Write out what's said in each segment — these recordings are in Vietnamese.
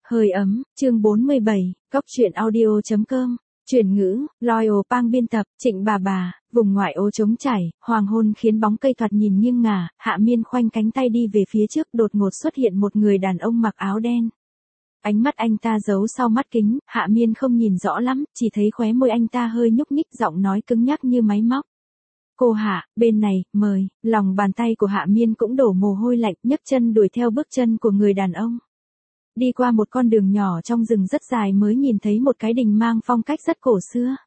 Hơi ấm, chương 47, Cóc truyện audio.com, chuyển ngữ, Loyal Pang biên tập, Trịnh bà, vùng ngoại ô trống trải, hoàng hôn khiến bóng cây thoạt nhìn nghiêng ngả, Hạ Miên khoanh cánh tay đi về phía trước, đột ngột xuất hiện một người đàn ông mặc áo đen. Ánh mắt anh ta giấu sau mắt kính, Hạ Miên không nhìn rõ lắm, chỉ thấy khóe môi anh ta hơi nhúc nhích, giọng nói cứng nhắc như máy móc. Cô Hạ, bên này, mời, lòng bàn tay của Hạ Miên cũng đổ mồ hôi lạnh, nhấc chân đuổi theo bước chân của người đàn ông. Đi qua một con đường nhỏ trong rừng rất dài mới nhìn thấy một cái đình mang phong cách rất cổ xưa.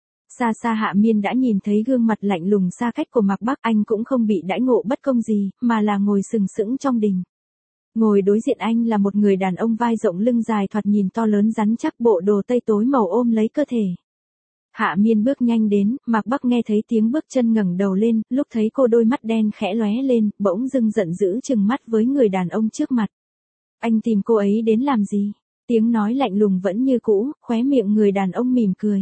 Xa xa Hạ Miên đã nhìn thấy gương mặt lạnh lùng xa cách của Mạc Bắc, anh cũng không bị đãi ngộ bất công gì, mà là ngồi sừng sững trong đình. Ngồi đối diện anh là một người đàn ông vai rộng lưng dài thoạt nhìn to lớn rắn chắc, bộ đồ tây tối màu ôm lấy cơ thể. Hạ Miên bước nhanh đến, Mạc Bắc nghe thấy tiếng bước chân ngẩng đầu lên, lúc thấy cô đôi mắt đen khẽ lóe lên, bỗng dưng giận dữ trừng mắt với người đàn ông trước mặt. Anh tìm cô ấy đến làm gì? Tiếng nói lạnh lùng vẫn như cũ, khóe miệng người đàn ông mỉm cười.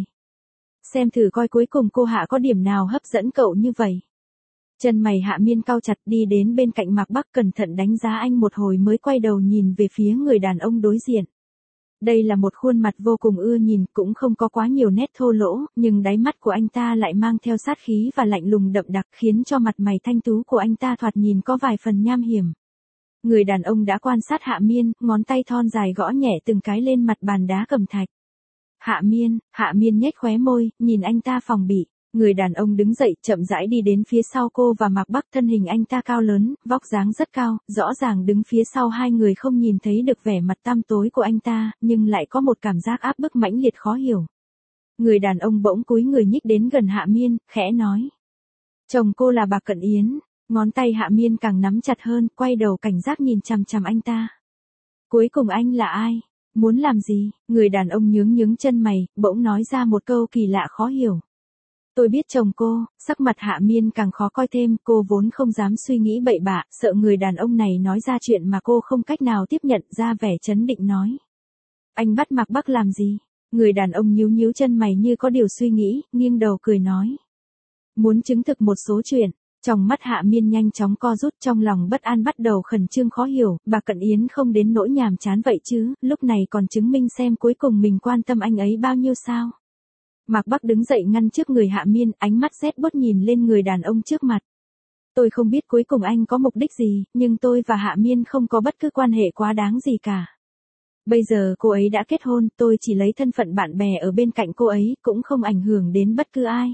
Xem thử coi cuối cùng cô Hạ có điểm nào hấp dẫn cậu như vậy. Chân mày Hạ Miên cau chặt, đi đến bên cạnh Mạc Bắc cẩn thận đánh giá anh một hồi mới quay đầu nhìn về phía người đàn ông đối diện. Đây là một khuôn mặt vô cùng ưa nhìn, cũng không có quá nhiều nét thô lỗ, nhưng đáy mắt của anh ta lại mang theo sát khí và lạnh lùng đậm đặc, khiến cho mặt mày thanh tú của anh ta thoạt nhìn có vài phần nham hiểm. Người đàn ông đã quan sát Hạ Miên, ngón tay thon dài gõ nhẹ từng cái lên mặt bàn đá cẩm thạch. Hạ Miên nhếch khóe môi, nhìn anh ta phòng bị. Người đàn ông đứng dậy, chậm rãi đi đến phía sau cô và Mạc Bắc, thân hình anh ta cao lớn, vóc dáng rất cao, rõ ràng đứng phía sau hai người không nhìn thấy được vẻ mặt tăm tối của anh ta, nhưng lại có một cảm giác áp bức mãnh liệt khó hiểu. Người đàn ông bỗng cúi người nhích đến gần Hạ Miên, khẽ nói. Chồng cô là Bạc Cận Yến. Ngón tay Hạ Miên càng nắm chặt hơn, quay đầu cảnh giác nhìn chằm chằm anh ta. Cuối cùng anh là ai? Muốn làm gì? Người đàn ông nhướng chân mày, bỗng nói ra một câu kỳ lạ khó hiểu. Tôi biết chồng cô. Sắc mặt Hạ Miên càng khó coi thêm, cô vốn không dám suy nghĩ bậy bạ, sợ người đàn ông này nói ra chuyện mà cô không cách nào tiếp nhận, ra vẻ trấn định nói. Anh bắt Mạc Bắc làm gì? Người đàn ông nhíu chân mày như có điều suy nghĩ, nghiêng đầu cười nói. Muốn chứng thực một số chuyện. Trong mắt Hạ Miên nhanh chóng co rút, trong lòng bất an bắt đầu khẩn trương khó hiểu, Bạc Cận Yến không đến nỗi nhàm chán vậy chứ, lúc này còn chứng minh xem cuối cùng mình quan tâm anh ấy bao nhiêu sao. Mạc Bắc đứng dậy ngăn trước người Hạ Miên, ánh mắt rét buốt nhìn lên người đàn ông trước mặt. Tôi không biết cuối cùng anh có mục đích gì, nhưng tôi và Hạ Miên không có bất cứ quan hệ quá đáng gì cả. Bây giờ cô ấy đã kết hôn, tôi chỉ lấy thân phận bạn bè ở bên cạnh cô ấy, cũng không ảnh hưởng đến bất cứ ai.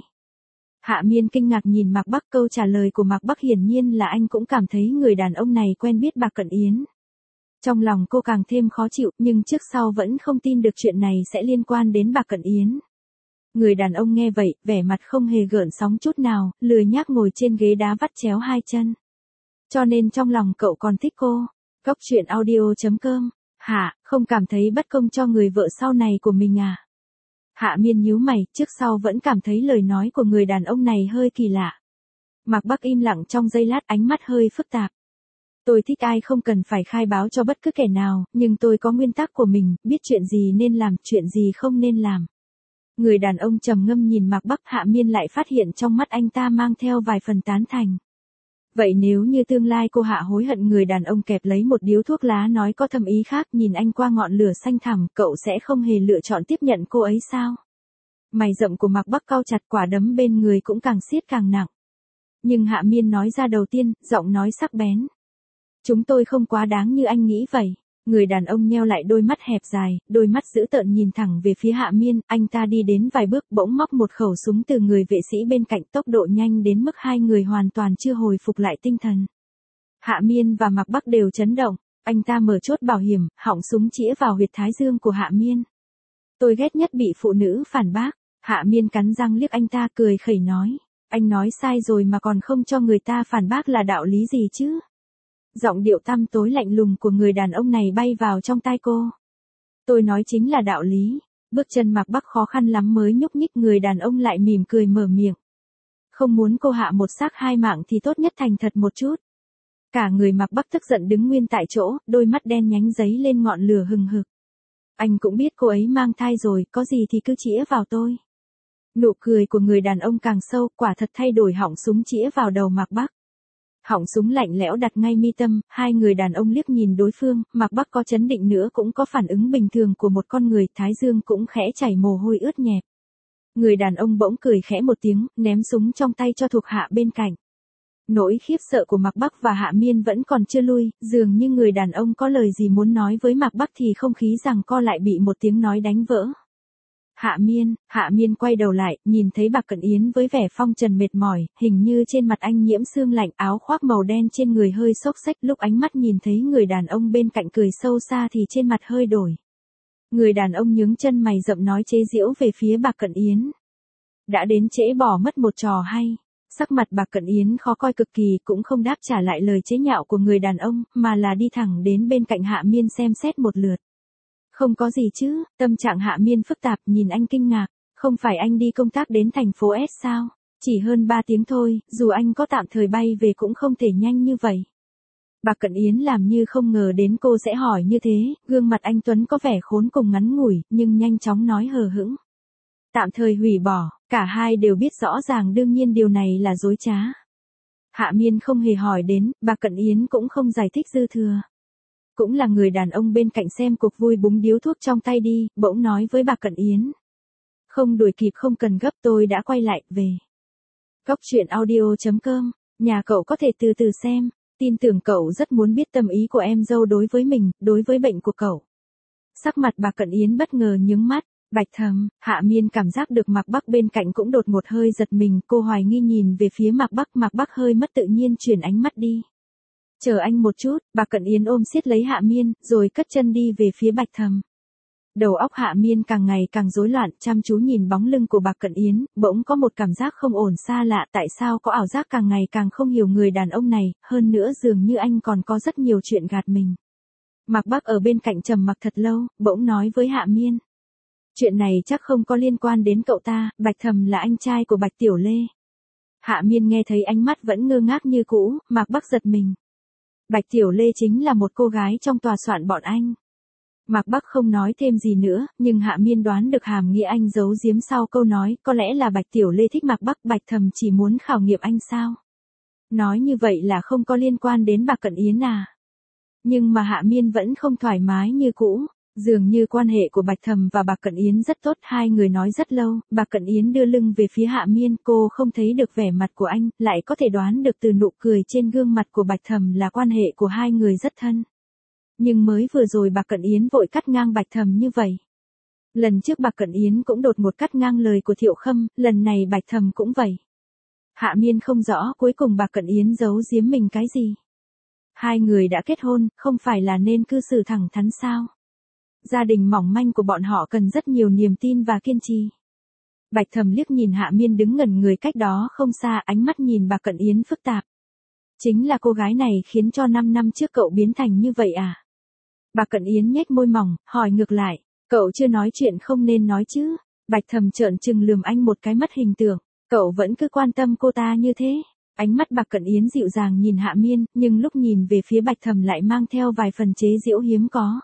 Hạ Miên kinh ngạc nhìn Mạc Bắc, câu trả lời của Mạc Bắc hiển nhiên là anh cũng cảm thấy người đàn ông này quen biết Bạc Cận Yến. Trong lòng cô càng thêm khó chịu, nhưng trước sau vẫn không tin được chuyện này sẽ liên quan đến Bạc Cận Yến. Người đàn ông nghe vậy, vẻ mặt không hề gợn sóng chút nào, lười nhác ngồi trên ghế đá vắt chéo hai chân. Cho nên trong lòng cậu còn thích cô. Cóc truyện audio.com. Hạ, không cảm thấy bất công cho người vợ sau này của mình à? Hạ Miên nhíu mày, trước sau vẫn cảm thấy lời nói của người đàn ông này hơi kỳ lạ. Mạc Bắc im lặng trong giây lát, ánh mắt hơi phức tạp. Tôi thích ai không cần phải khai báo cho bất cứ kẻ nào, nhưng tôi có nguyên tắc của mình, biết chuyện gì nên làm, chuyện gì không nên làm. Người đàn ông trầm ngâm nhìn Mạc Bắc, Hạ Miên lại phát hiện trong mắt anh ta mang theo vài phần tán thành. Vậy nếu như tương lai cô Hạ hối hận, người đàn ông kẹp lấy một điếu thuốc lá nói có thâm ý khác, nhìn anh qua ngọn lửa xanh thẳm, cậu sẽ không hề lựa chọn tiếp nhận cô ấy sao? Mày rậm của Mạc Bắc cau chặt, quả đấm bên người cũng càng siết càng nặng. Nhưng Hạ Miên nói ra đầu tiên, giọng nói sắc bén. Chúng tôi không quá đáng như anh nghĩ vậy. Người đàn ông nheo lại đôi mắt hẹp dài, đôi mắt dữ tợn nhìn thẳng về phía Hạ Miên, anh ta đi đến vài bước bỗng móc một khẩu súng từ người vệ sĩ bên cạnh, tốc độ nhanh đến mức hai người hoàn toàn chưa hồi phục lại tinh thần. Hạ Miên và Mạc Bắc đều chấn động, anh ta mở chốt bảo hiểm, họng súng chĩa vào huyệt thái dương của Hạ Miên. Tôi ghét nhất bị phụ nữ phản bác. Hạ Miên cắn răng liếc anh ta, cười khẩy nói. Anh nói sai rồi mà còn không cho người ta phản bác là đạo lý gì chứ? Giọng điệu tăm tối lạnh lùng của người đàn ông này bay vào trong tai cô. Tôi nói chính là đạo lý. Bước chân Mạc Bắc khó khăn lắm mới nhúc nhích, người đàn ông lại mỉm cười mở miệng. Không muốn cô Hạ một xác hai mạng thì tốt nhất thành thật một chút. Cả người Mạc Bắc tức giận đứng nguyên tại chỗ, đôi mắt đen nhánh giấy lên ngọn lửa hừng hực. Anh cũng biết cô ấy mang thai rồi, có gì thì cứ chĩa vào tôi. Nụ cười của người đàn ông càng sâu, quả thật thay đổi, họng súng chĩa vào đầu Mạc Bắc. Họng súng lạnh lẽo đặt ngay mi tâm, hai người đàn ông liếc nhìn đối phương, Mạc Bắc có chấn định nữa cũng có phản ứng bình thường của một con người, thái dương cũng khẽ chảy mồ hôi ướt nhẹp. Người đàn ông bỗng cười khẽ một tiếng, ném súng trong tay cho thuộc hạ bên cạnh. Nỗi khiếp sợ của Mạc Bắc và Hạ Miên vẫn còn chưa lui, dường như người đàn ông có lời gì muốn nói với Mạc Bắc thì không khí giằng co lại bị một tiếng nói đánh vỡ. Hạ Miên quay đầu lại, nhìn thấy Bạc Cận Yến với vẻ phong trần mệt mỏi, hình như trên mặt anh nhiễm sương lạnh, áo khoác màu đen trên người hơi xốc xếch, lúc ánh mắt nhìn thấy người đàn ông bên cạnh cười sâu xa thì trên mặt hơi đổi. Người đàn ông nhướng chân mày rậm nói chế giễu về phía Bạc Cận Yến. Đã đến trễ bỏ mất một trò hay. Sắc mặt Bạc Cận Yến khó coi cực kỳ, cũng không đáp trả lại lời chế nhạo của người đàn ông, mà là đi thẳng đến bên cạnh Hạ Miên xem xét một lượt. Không có gì chứ, tâm trạng Hạ Miên phức tạp, nhìn anh kinh ngạc, không phải anh đi công tác đến thành phố S sao? Chỉ hơn 3 tiếng thôi, dù anh có tạm thời bay về cũng không thể nhanh như vậy. Bạc Cận Yến làm như không ngờ đến cô sẽ hỏi như thế, gương mặt anh Tuấn có vẻ khốn cùng ngắn ngủi, nhưng nhanh chóng nói hờ hững. Tạm thời hủy bỏ, cả hai đều biết rõ ràng đương nhiên điều này là dối trá. Hạ Miên không hề hỏi đến, Bạc Cận Yến cũng không giải thích dư thừa. Cũng là người đàn ông bên cạnh xem cuộc vui búng điếu thuốc trong tay đi, bỗng nói với Bạc Cận Yến. Không đuổi kịp không cần gấp, tôi đã quay lại, về. Góc truyện audio.com, nhà cậu có thể từ từ xem, tin tưởng cậu rất muốn biết tâm ý của em dâu đối với mình, đối với bệnh của cậu. Sắc mặt Bạc Cận Yến bất ngờ nhướng mắt. Bạch Thầm, Hạ Miên cảm giác được Mạc Bắc bên cạnh cũng đột ngột hơi giật mình, cô hoài nghi nhìn về phía Mạc Bắc hơi mất tự nhiên chuyển ánh mắt đi. Chờ anh một chút, Bạc Cận Yến ôm siết lấy Hạ Miên, rồi cất chân đi về phía Bạch Thầm. Đầu óc Hạ Miên càng ngày càng rối loạn, chăm chú nhìn bóng lưng của Bạc Cận Yến, bỗng có một cảm giác không ổn xa lạ, tại sao có ảo giác càng ngày càng không hiểu người đàn ông này, hơn nữa dường như anh còn có rất nhiều chuyện gạt mình. Mạc Bắc ở bên cạnh trầm mặc thật lâu, bỗng nói với Hạ Miên. Chuyện này chắc không có liên quan đến cậu ta, Bạch Thầm là anh trai của Bạch Tiểu Lê. Hạ Miên nghe thấy ánh mắt vẫn ngơ ngác như cũ, Mạc Bắc giật mình. Bạch Tiểu Lê chính là một cô gái trong tòa soạn bọn anh. Mạc Bắc không nói thêm gì nữa, nhưng Hạ Miên đoán được hàm nghĩa anh giấu giếm sau câu nói, có lẽ là Bạch Tiểu Lê thích Mạc Bắc, Bạch Thầm chỉ muốn khảo nghiệm anh sao. Nói như vậy là không có liên quan đến Bạc Cận Yến à. Nhưng mà Hạ Miên vẫn không thoải mái như cũ. Dường như quan hệ của Bạch Thầm và Bạc Cận Yến rất tốt, hai người nói rất lâu, Bạc Cận Yến đưa lưng về phía Hạ Miên, cô không thấy được vẻ mặt của anh, lại có thể đoán được từ nụ cười trên gương mặt của Bạch Thầm là quan hệ của hai người rất thân. Nhưng mới vừa rồi Bạc Cận Yến vội cắt ngang Bạch Thầm như vậy. Lần trước Bạc Cận Yến cũng đột ngột cắt ngang lời của Thiệu Khâm, lần này Bạch Thầm cũng vậy. Hạ Miên không rõ cuối cùng Bạc Cận Yến giấu giếm mình cái gì. Hai người đã kết hôn, không phải là nên cư xử thẳng thắn sao? Gia đình mỏng manh của bọn họ cần rất nhiều niềm tin và kiên trì. Bạch Thầm liếc nhìn Hạ Miên đứng ngẩn người cách đó không xa, ánh mắt nhìn Bạc Cận Yến phức tạp. Chính là cô gái này khiến cho 5 năm trước cậu biến thành như vậy à? Bạc Cận Yến nhếch môi mỏng, hỏi ngược lại, cậu chưa nói chuyện không nên nói chứ? Bạch Thầm trợn trừng lườm anh một cái mất hình tượng, cậu vẫn cứ quan tâm cô ta như thế. Ánh mắt Bạc Cận Yến dịu dàng nhìn Hạ Miên, nhưng lúc nhìn về phía Bạch Thầm lại mang theo vài phần chế giễu hiếm có.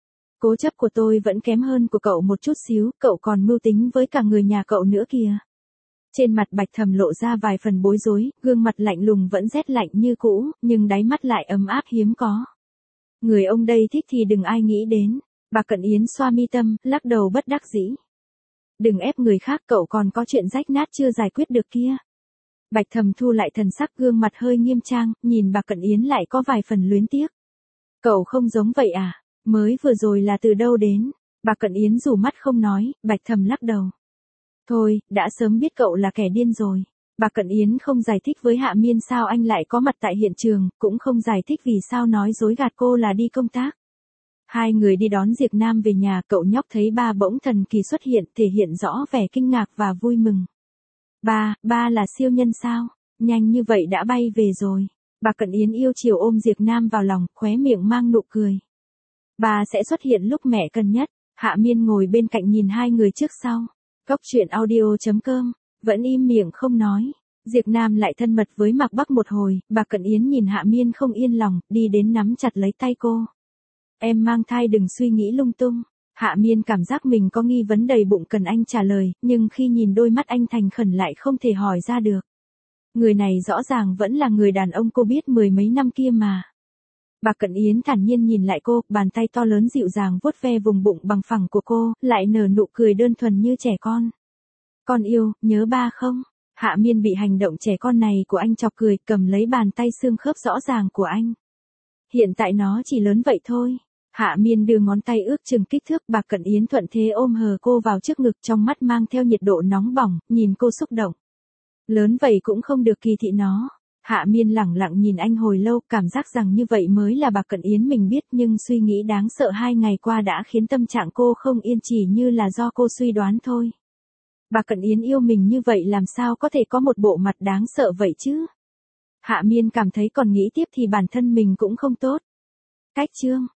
Cố chấp của tôi vẫn kém hơn của cậu một chút xíu, cậu còn mưu tính với cả người nhà cậu nữa kìa. Trên mặt Bạch Thầm lộ ra vài phần bối rối, gương mặt lạnh lùng vẫn rét lạnh như cũ, nhưng đáy mắt lại ấm áp hiếm có. Người ông đây thích thì đừng ai nghĩ đến. Bạc Cận Yến xoa mi tâm, lắc đầu bất đắc dĩ. Đừng ép người khác, cậu còn có chuyện rách nát chưa giải quyết được kia. Bạch Thầm thu lại thần sắc, gương mặt hơi nghiêm trang, nhìn Bạc Cận Yến lại có vài phần luyến tiếc. Cậu không giống vậy à? Mới vừa rồi là từ đâu đến? Bạc Cận Yến rủ mắt không nói, Bạch Thầm lắc đầu. Thôi, đã sớm biết cậu là kẻ điên rồi. Bạc Cận Yến không giải thích với Hạ Miên sao anh lại có mặt tại hiện trường, cũng không giải thích vì sao nói dối gạt cô là đi công tác. Hai người đi đón Diệp Nam về nhà, cậu nhóc thấy ba bỗng thần kỳ xuất hiện, thể hiện rõ vẻ kinh ngạc và vui mừng. Ba là siêu nhân sao? Nhanh như vậy đã bay về rồi. Bạc Cận Yến yêu chiều ôm Diệp Nam vào lòng, khóe miệng mang nụ cười. Ba sẽ xuất hiện lúc mẹ cần nhất. Hạ Miên ngồi bên cạnh nhìn hai người trước sau. Góc truyện audio.com, vẫn im miệng không nói. Diệp Nam lại thân mật với Mạc Bắc một hồi, Bạc Cận Yến nhìn Hạ Miên không yên lòng, đi đến nắm chặt lấy tay cô. Em mang thai đừng suy nghĩ lung tung. Hạ Miên cảm giác mình có nghi vấn đầy bụng cần anh trả lời, nhưng khi nhìn đôi mắt anh thành khẩn lại không thể hỏi ra được. Người này rõ ràng vẫn là người đàn ông cô biết mười mấy năm kia mà. Bạc Cận Yến thản nhiên nhìn lại cô, bàn tay to lớn dịu dàng vuốt ve vùng bụng bằng phẳng của cô, lại nở nụ cười đơn thuần như trẻ con. Con yêu, nhớ ba không? Hạ Miên bị hành động trẻ con này của anh chọc cười, cầm lấy bàn tay xương khớp rõ ràng của anh. Hiện tại nó chỉ lớn vậy thôi. Hạ Miên đưa ngón tay ước chừng kích thước, Bạc Cận Yến thuận thế ôm hờ cô vào trước ngực, trong mắt mang theo nhiệt độ nóng bỏng, nhìn cô xúc động. Lớn vậy cũng không được kỳ thị nó. Hạ Miên lẳng lặng nhìn anh hồi lâu, cảm giác rằng như vậy mới là Bạc Cận Yến mình biết, nhưng suy nghĩ đáng sợ 2 ngày qua đã khiến tâm trạng cô không yên, chỉ như là do cô suy đoán thôi. Bạc Cận Yến yêu mình như vậy làm sao có thể có một bộ mặt đáng sợ vậy chứ? Hạ Miên cảm thấy còn nghĩ tiếp thì bản thân mình cũng không tốt. Cách chương